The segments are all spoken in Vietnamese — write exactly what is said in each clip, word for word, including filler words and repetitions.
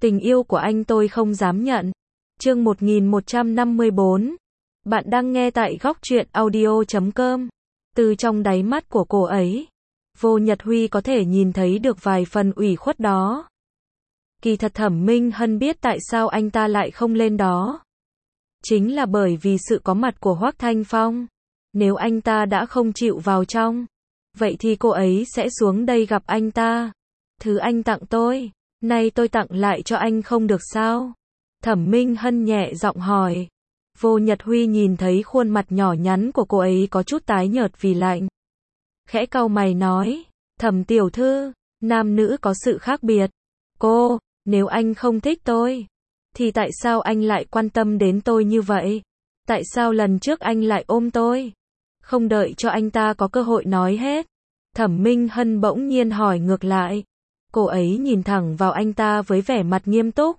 Tình yêu của anh tôi không dám nhận. Chương một nghìn một trăm năm mươi bốn. Bạn đang nghe tại góc truyện audio chấm com. Từ trong đáy mắt của cô ấy, Vô Nhật Huy có thể nhìn thấy được vài phần ủy khuất đó. Kỳ thật Thẩm Minh Hân biết tại sao anh ta lại không lên đó. Chính là bởi vì sự có mặt của Hoắc Thanh Phong. Nếu anh ta đã không chịu vào trong, vậy thì cô ấy sẽ xuống đây gặp anh ta. Thứ anh tặng tôi, nay tôi tặng lại cho anh không được sao? Thẩm Minh Hân nhẹ giọng hỏi. Vô Nhật Huy nhìn thấy khuôn mặt nhỏ nhắn của cô ấy có chút tái nhợt vì lạnh. Khẽ cau mày nói, Thẩm tiểu thư, nam nữ có sự khác biệt. Cô, nếu anh không thích tôi, thì tại sao anh lại quan tâm đến tôi như vậy? Tại sao lần trước anh lại ôm tôi? Không đợi cho anh ta có cơ hội nói hết, Thẩm Minh Hân bỗng nhiên hỏi ngược lại. Cô ấy nhìn thẳng vào anh ta với vẻ mặt nghiêm túc.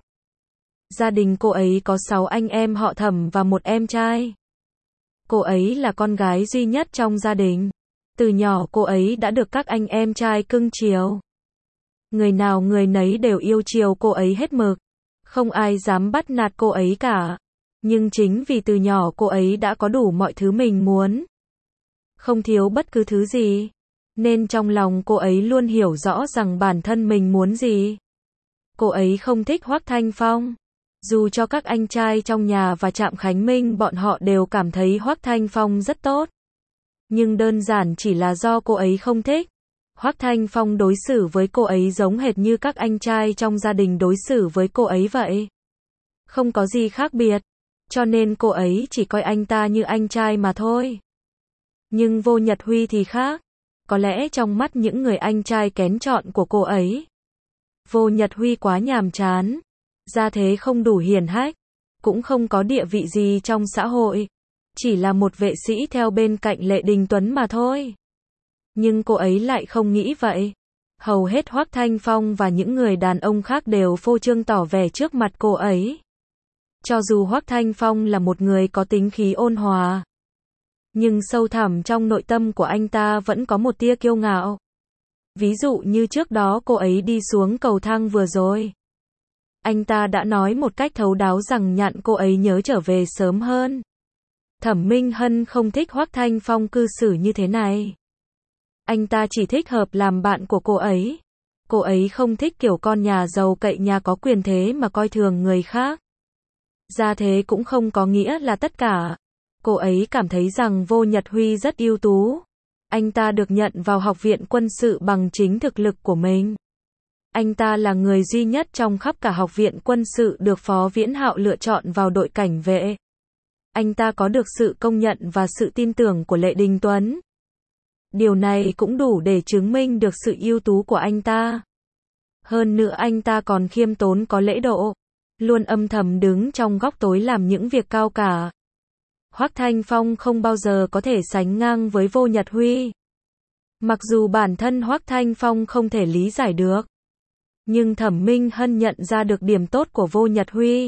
Gia đình cô ấy có sáu anh em họ Thẩm và một em trai. Cô ấy là con gái duy nhất trong gia đình. Từ nhỏ cô ấy đã được các anh em trai cưng chiều. Người nào người nấy đều yêu chiều cô ấy hết mực. Không ai dám bắt nạt cô ấy cả. Nhưng chính vì từ nhỏ cô ấy đã có đủ mọi thứ mình muốn, không thiếu bất cứ thứ gì, nên trong lòng cô ấy luôn hiểu rõ rằng bản thân mình muốn gì. Cô ấy không thích Hoắc Thanh Phong. Dù cho các anh trai trong nhà và Trạm Khánh Minh bọn họ đều cảm thấy Hoắc Thanh Phong rất tốt. Nhưng đơn giản chỉ là do cô ấy không thích. Hoắc Thanh Phong đối xử với cô ấy giống hệt như các anh trai trong gia đình đối xử với cô ấy vậy. Không có gì khác biệt. Cho nên cô ấy chỉ coi anh ta như anh trai mà thôi. Nhưng Vô Nhật Huy thì khác. Có lẽ trong mắt những người anh trai kén chọn của cô ấy, Vô Nhật Huy quá nhàm chán. Gia thế không đủ hiển hách, cũng không có địa vị gì trong xã hội. Chỉ là một vệ sĩ theo bên cạnh Lệ Đình Tuấn mà thôi. Nhưng cô ấy lại không nghĩ vậy. Hầu hết Hoắc Thanh Phong và những người đàn ông khác đều phô trương tỏ vẻ trước mặt cô ấy. Cho dù Hoắc Thanh Phong là một người có tính khí ôn hòa, nhưng sâu thẳm trong nội tâm của anh ta vẫn có một tia kiêu ngạo. Ví dụ như trước đó cô ấy đi xuống cầu thang vừa rồi, anh ta đã nói một cách thấu đáo rằng nhặn cô ấy nhớ trở về sớm hơn. Thẩm Minh Hân không thích Hoắc Thanh Phong cư xử như thế này. Anh ta chỉ thích hợp làm bạn của cô ấy. Cô ấy không thích kiểu con nhà giàu cậy nhà có quyền thế mà coi thường người khác. Gia thế cũng không có nghĩa là tất cả. Cô ấy cảm thấy rằng Vô Nhật Huy rất ưu tú. Anh ta được nhận vào học viện quân sự bằng chính thực lực của mình. Anh ta là người duy nhất trong khắp cả học viện quân sự được Phó Viễn Hạo lựa chọn vào đội cảnh vệ. Anh ta có được sự công nhận và sự tin tưởng của Lệ Đình Tuấn. Điều này cũng đủ để chứng minh được sự ưu tú của anh ta. Hơn nữa anh ta còn khiêm tốn có lễ độ, luôn âm thầm đứng trong góc tối làm những việc cao cả. Hoắc Thanh Phong không bao giờ có thể sánh ngang với Vô Nhật Huy. Mặc dù bản thân Hoắc Thanh Phong không thể lý giải được, nhưng Thẩm Minh Hân nhận ra được điểm tốt của Vô Nhật Huy.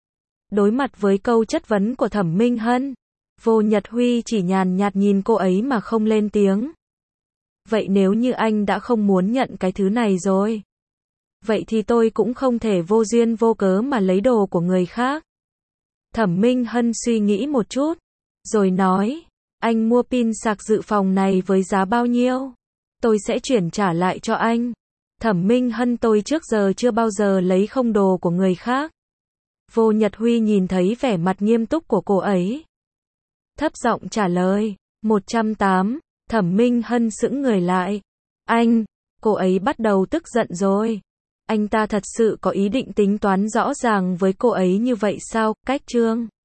Đối mặt với câu chất vấn của Thẩm Minh Hân, Vô Nhật Huy chỉ nhàn nhạt nhìn cô ấy mà không lên tiếng. Vậy nếu như anh đã không muốn nhận cái thứ này rồi, vậy thì tôi cũng không thể vô duyên vô cớ mà lấy đồ của người khác. Thẩm Minh Hân suy nghĩ một chút, rồi nói, anh mua pin sạc dự phòng này với giá bao nhiêu? Tôi sẽ chuyển trả lại cho anh. Thẩm Minh Hân, tôi trước giờ chưa bao giờ lấy không đồ của người khác. Vô Nhật Huy nhìn thấy vẻ mặt nghiêm túc của cô ấy, thấp giọng trả lời, một trăm tám. Thẩm Minh Hân sững người lại. Anh, cô ấy bắt đầu tức giận rồi. Anh ta thật sự có ý định tính toán rõ ràng với cô ấy như vậy sao? Cách chương